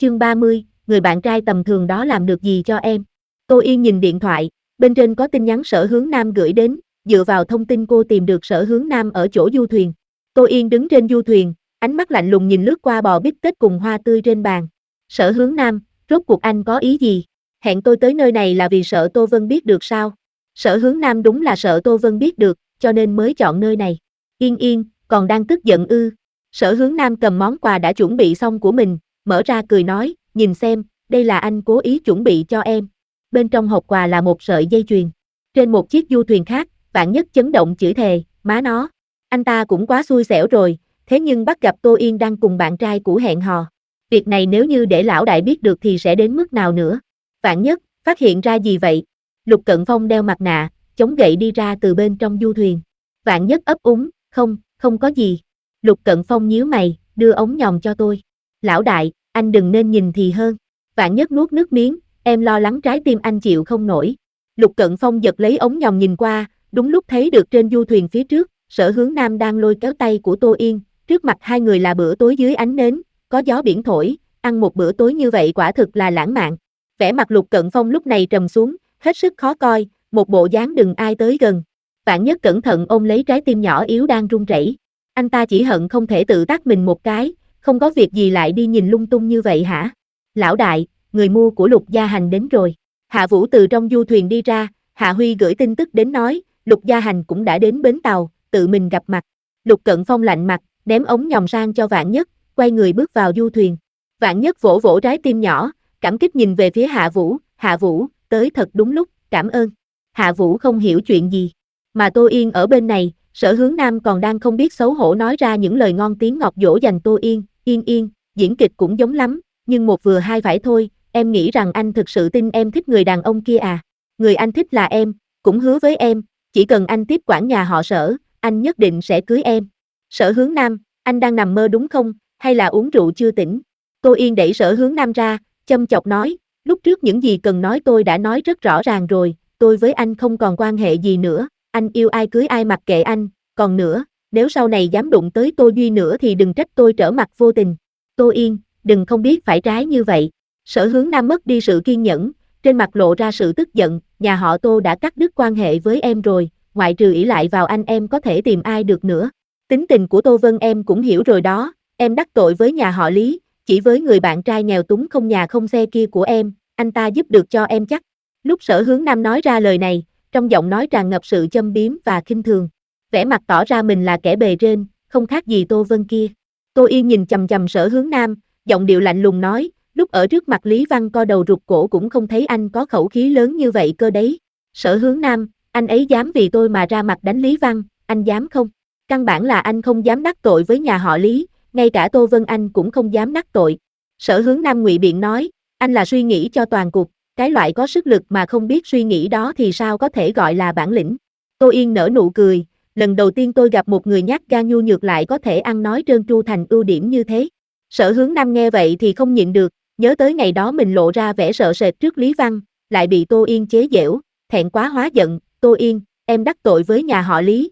Chương 30, người bạn trai tầm thường đó làm được gì cho em? Tô Yên nhìn điện thoại, bên trên có tin nhắn Sở Hướng Nam gửi đến, dựa vào thông tin cô tìm được Sở Hướng Nam ở chỗ du thuyền. Tô Yên đứng trên du thuyền, ánh mắt lạnh lùng nhìn lướt qua bò bít tết cùng hoa tươi trên bàn. Sở Hướng Nam, rốt cuộc anh có ý gì? Hẹn tôi tới nơi này là vì sợ Tô Vân biết được sao? Sở Hướng Nam đúng là sợ Tô Vân biết được, cho nên mới chọn nơi này. Yên Yên, còn đang tức giận ư? Sở Hướng Nam cầm món quà đã chuẩn bị xong của mình, mở ra cười nói, nhìn xem, đây là anh cố ý chuẩn bị cho em. Bên trong hộp quà là một sợi dây chuyền. Trên một chiếc du thuyền khác, Vạn Nhất chấn động chửi thề, má nó. Anh ta cũng quá xui xẻo rồi, thế nhưng bắt gặp Tô Yên đang cùng bạn trai cũ hẹn hò. Việc này nếu như để lão đại biết được thì sẽ đến mức nào nữa? Vạn Nhất, phát hiện ra gì vậy? Lục Cận Phong đeo mặt nạ, chống gậy đi ra từ bên trong du thuyền. Vạn Nhất ấp úng, không có gì. Lục Cận Phong nhíu mày, đưa ống nhòm cho tôi. Lão đại, anh đừng nên nhìn thì hơn. Vạn Nhất nuốt nước miếng, em lo lắng trái tim anh chịu không nổi. Lục Cận Phong giật lấy ống nhòm nhìn qua, đúng lúc thấy được trên du thuyền phía trước, Sở Hướng Nam đang lôi kéo tay của Tô Yên, trước mặt hai người là bữa tối dưới ánh nến, có gió biển thổi, ăn một bữa tối như vậy quả thực là lãng mạn. Vẻ mặt Lục Cận Phong lúc này trầm xuống, hết sức khó coi, một bộ dáng đừng ai tới gần. Vạn Nhất cẩn thận ôm lấy trái tim nhỏ yếu đang run rẩy. Anh ta chỉ hận không thể tự tát mình một cái, không có việc gì lại đi nhìn lung tung như vậy hả? Lão đại, người mua của Lục Gia Hành đến rồi. Hạ Vũ từ trong du thuyền đi ra, Hạ Huy gửi tin tức đến nói, Lục Gia Hành cũng đã đến bến tàu, tự mình gặp mặt. Lục Cận Phong lạnh mặt, ném ống nhòm sang cho Vạn Nhất, quay người bước vào du thuyền. Vạn Nhất vỗ vỗ trái tim nhỏ, cảm kích nhìn về phía Hạ Vũ, tới thật đúng lúc, cảm ơn. Hạ Vũ không hiểu chuyện gì, mà Tô Yên ở bên này, Sở Hướng Nam còn đang không biết xấu hổ nói ra những lời ngon tiếng ngọt dỗ dành Tô Yên, Yên, diễn kịch cũng giống lắm, nhưng một vừa hai phải thôi, em nghĩ rằng anh thực sự tin em thích người đàn ông kia à? Người anh thích là em, cũng hứa với em, chỉ cần anh tiếp quản nhà họ Sở, anh nhất định sẽ cưới em. Sở Hướng Nam, anh đang nằm mơ đúng không, hay là uống rượu chưa tỉnh? Tô Yên đẩy Sở Hướng Nam ra, châm chọc nói, lúc trước những gì cần nói tôi đã nói rất rõ ràng rồi, tôi với anh không còn quan hệ gì nữa, anh yêu ai cưới ai mặc kệ anh, còn nữa, nếu sau này dám đụng tới Tô Duy nữa thì đừng trách tôi trở mặt vô tình. Tô Yên, đừng không biết phải trái như vậy. Sở Hướng Nam mất đi sự kiên nhẫn, trên mặt lộ ra sự tức giận, nhà họ Tô đã cắt đứt quan hệ với em rồi, ngoại trừ ỷ lại vào anh em có thể tìm ai được nữa. Tính tình của Tô Vân em cũng hiểu rồi đó, em đắc tội với nhà họ Lý, chỉ với người bạn trai nghèo túng không nhà không xe kia của em, anh ta giúp được cho em chắc. Lúc Sở Hướng Nam nói ra lời này, trong giọng nói tràn ngập sự châm biếm và khinh thường. Vẻ mặt tỏ ra mình là kẻ bề trên, không khác gì Tô Vân kia. Tô Yên nhìn chằm chằm Sở Hướng Nam, giọng điệu lạnh lùng nói, lúc ở trước mặt Lý Văn co đầu rụt cổ cũng không thấy anh có khẩu khí lớn như vậy cơ đấy. Sở Hướng Nam, anh ấy dám vì tôi mà ra mặt đánh Lý Văn, anh dám không? Căn bản là anh không dám đắc tội với nhà họ Lý, ngay cả Tô Vân anh cũng không dám đắc tội. Sở Hướng Nam ngụy biện nói, anh là suy nghĩ cho toàn cục, cái loại có sức lực mà không biết suy nghĩ đó thì sao có thể gọi là bản lĩnh. Tô Yên nở nụ cười, lần đầu tiên tôi gặp một người nhát gan nhu nhược lại có thể ăn nói trơn tru thành ưu điểm như thế. Sở Hướng Nam nghe vậy thì không nhịn được, nhớ tới ngày đó mình lộ ra vẻ sợ sệt trước Lý Văn, lại bị Tô Yên chế giễu, thẹn quá hóa giận, Tô Yên, em đắc tội với nhà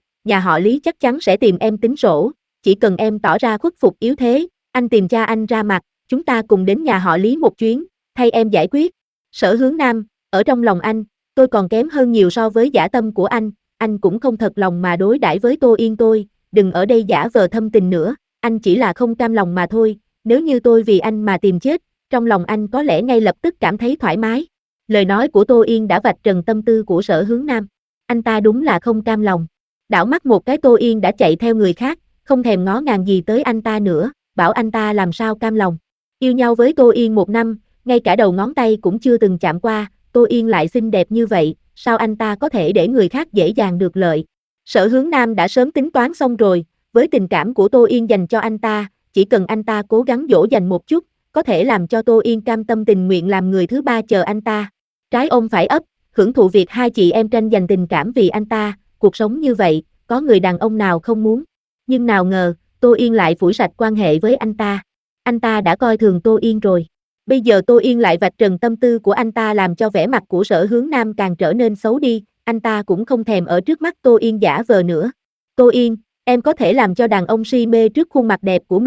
họ Lý chắc chắn sẽ tìm em tính sổ, chỉ cần em tỏ ra khuất phục yếu thế, anh tìm cha anh ra mặt, chúng ta cùng đến nhà họ Lý một chuyến, thay em giải quyết. Sở Hướng Nam, ở trong lòng anh, tôi còn kém hơn nhiều so với dã tâm của anh cũng không thật lòng mà đối đãi với Tô Yên tôi, đừng ở đây giả vờ thâm tình nữa, anh chỉ là không cam lòng mà thôi, nếu như tôi vì anh mà tìm chết, trong lòng anh có lẽ ngay lập tức cảm thấy thoải mái. Lời nói của Tô Yên đã vạch trần tâm tư của Sở Hướng Nam, anh ta đúng là không cam lòng. Đảo mắt một cái Tô Yên đã chạy theo người khác, không thèm ngó ngàng gì tới anh ta nữa, bảo anh ta làm sao cam lòng. Yêu nhau với Tô Yên 1 năm, ngay cả đầu ngón tay cũng chưa từng chạm qua, Tô Yên lại xinh đẹp như vậy, sao anh ta có thể để người khác dễ dàng được lợi. Sở Hướng Nam đã sớm tính toán xong rồi, với tình cảm của Tô Yên dành cho anh ta, chỉ cần anh ta cố gắng dỗ dành một chút, có thể làm cho Tô Yên cam tâm tình nguyện làm người thứ ba chờ anh ta. Trái ôm phải ấp, hưởng thụ việc hai chị em tranh giành tình cảm vì anh ta, cuộc sống như vậy, có người đàn ông nào không muốn. Nhưng nào ngờ, Tô Yên lại phủi sạch quan hệ với anh ta. Anh ta đã coi thường Tô Yên rồi. Bây giờ Tô Yên lại vạch trần tâm tư của anh ta làm cho vẻ mặt của Sở Hướng Nam càng trở nên xấu đi, anh ta cũng không thèm ở trước mắt Tô Yên giả vờ nữa. Tô Yên, em có thể làm cho đàn ông si mê trước khuôn mặt đẹp của mình,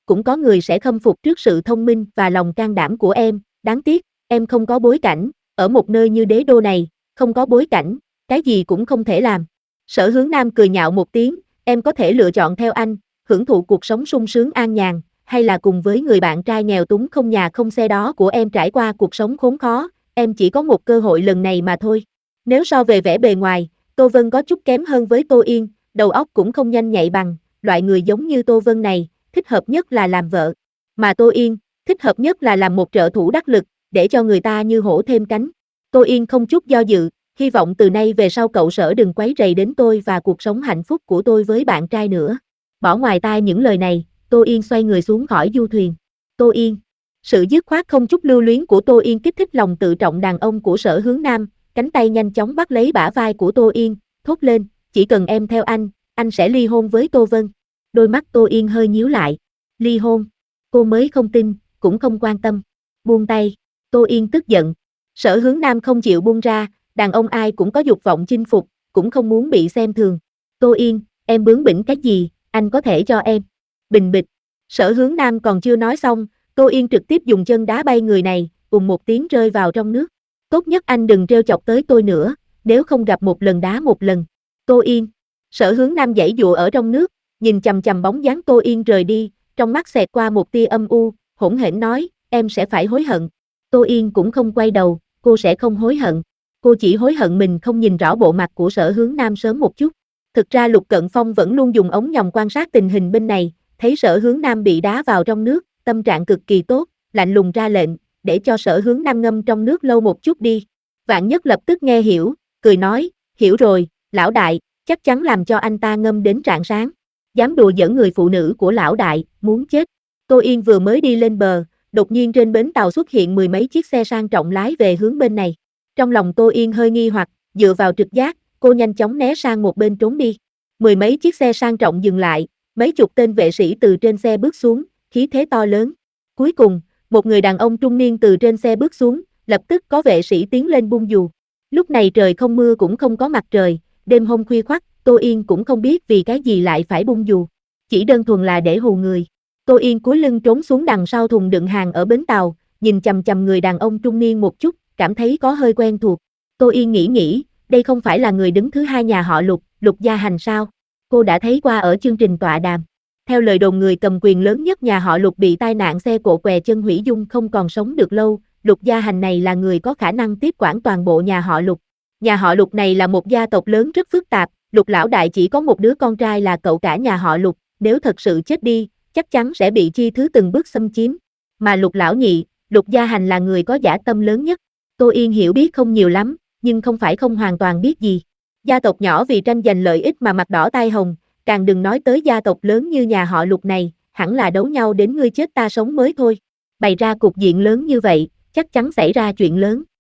cũng có người sẽ khâm phục trước sự thông minh và lòng can đảm của em, đáng tiếc, em không có bối cảnh, ở một nơi như đế đô này, không có bối cảnh, cái gì cũng không thể làm. Sở Hướng Nam cười nhạo một tiếng, em có thể lựa chọn theo anh, hưởng thụ cuộc sống sung sướng an nhàn, hay là cùng với người bạn trai nghèo túng không nhà không xe đó của em trải qua cuộc sống khốn khó, em chỉ có một cơ hội lần này mà thôi. Nếu so về vẻ bề ngoài, Tô Vân có chút kém hơn với Tô Yên, đầu óc cũng không nhanh nhạy bằng, loại người giống như Tô Vân này, thích hợp nhất là làm vợ. Mà Tô Yên, thích hợp nhất là làm một trợ thủ đắc lực, để cho người ta như hổ thêm cánh. Tô Yên không chút do dự, hy vọng từ nay về sau cậu Sở đừng quấy rầy đến tôi và cuộc sống hạnh phúc của tôi với bạn trai nữa. Bỏ ngoài tai những lời này, Tô Yên xoay người xuống khỏi du thuyền. Tô Yên. Sự dứt khoát không chút lưu luyến của Tô Yên kích thích lòng tự trọng đàn ông của Sở Hướng Nam, cánh tay nhanh chóng bắt lấy bả vai của Tô Yên, thốt lên, chỉ cần em theo anh sẽ ly hôn với Tô Vân. Đôi mắt Tô Yên hơi nhíu lại. Ly hôn? Cô mới không tin, cũng không quan tâm. Buông tay. Tô Yên tức giận. Sở Hướng Nam không chịu buông ra, đàn ông ai cũng có dục vọng chinh phục, cũng không muốn bị xem thường. Tô Yên, em bướng bỉnh cái gì, anh có thể cho em. Bình bịch. Sở Hướng Nam còn chưa nói xong, Tô Yên trực tiếp dùng chân đá bay người này, một tiếng rơi vào trong nước. Tốt nhất anh đừng trêu chọc tới tôi nữa, nếu không gặp một lần đá một lần. Tô Yên. Sở Hướng Nam giãy dụa ở trong nước, nhìn chằm chằm bóng dáng Tô Yên rời đi, trong mắt xẹt qua một tia âm u, hỗn hển nói, em sẽ phải hối hận. Tô Yên cũng không quay đầu, cô sẽ không hối hận. Cô chỉ hối hận mình không nhìn rõ bộ mặt của Sở Hướng Nam sớm một chút. Thực ra Lục Cận Phong vẫn luôn dùng ống nhòm quan sát tình hình bên này, thấy Sở Hướng Nam bị đá vào trong nước, tâm trạng cực kỳ tốt, lạnh lùng ra lệnh, để cho Sở Hướng Nam ngâm trong nước lâu một chút đi. Vạn Nhất lập tức nghe hiểu, cười nói, hiểu rồi, lão đại, chắc chắn làm cho anh ta ngâm đến rạng sáng. Dám đùa giỡn người phụ nữ của lão đại, muốn chết. Tô Yên vừa mới đi lên bờ, đột nhiên trên bến tàu xuất hiện mười mấy chiếc xe sang trọng lái về hướng bên này. Trong lòng Tô Yên hơi nghi hoặc, dựa vào trực giác, cô nhanh chóng né sang một bên trốn đi. Mười mấy chiếc xe sang trọng dừng lại, mấy chục tên vệ sĩ từ trên xe bước xuống, khí thế to lớn. Cuối cùng, một người đàn ông trung niên từ trên xe bước xuống, lập tức có vệ sĩ tiến lên bung dù. Lúc này trời không mưa cũng không có mặt trời, đêm hôm khuya khoắt, Tô Yên cũng không biết vì cái gì lại phải bung dù. Chỉ đơn thuần là để hù người. Tô Yên cúi lưng trốn xuống đằng sau thùng đựng hàng ở bến tàu, nhìn chằm chằm người đàn ông trung niên một chút, cảm thấy có hơi quen thuộc. Tô Yên nghĩ, đây không phải là người đứng thứ hai nhà họ Lục, Lục Gia Hành sao? Cô đã thấy qua ở chương trình tọa đàm. Theo lời đồn người cầm quyền lớn nhất nhà họ Lục bị tai nạn xe cộ què chân hủy dung không còn sống được lâu, Lục Gia Hành này là người có khả năng tiếp quản toàn bộ nhà họ Lục. Nhà họ Lục này là một gia tộc lớn rất phức tạp, Lục lão đại chỉ có một đứa con trai là cậu cả nhà họ Lục, nếu thật sự chết đi, chắc chắn sẽ bị chi thứ từng bước xâm chiếm. Mà Lục lão nhị, Lục Gia Hành là người có dã tâm lớn nhất. Tô Yên hiểu biết không nhiều lắm, nhưng không phải không hoàn toàn biết gì. Gia tộc nhỏ vì tranh giành lợi ích mà mặt đỏ tai hồng, càng đừng nói tới gia tộc lớn như nhà họ Lục này, hẳn là đấu nhau đến ngươi chết ta sống mới thôi. Bày ra cục diện lớn như vậy, chắc chắn xảy ra chuyện lớn.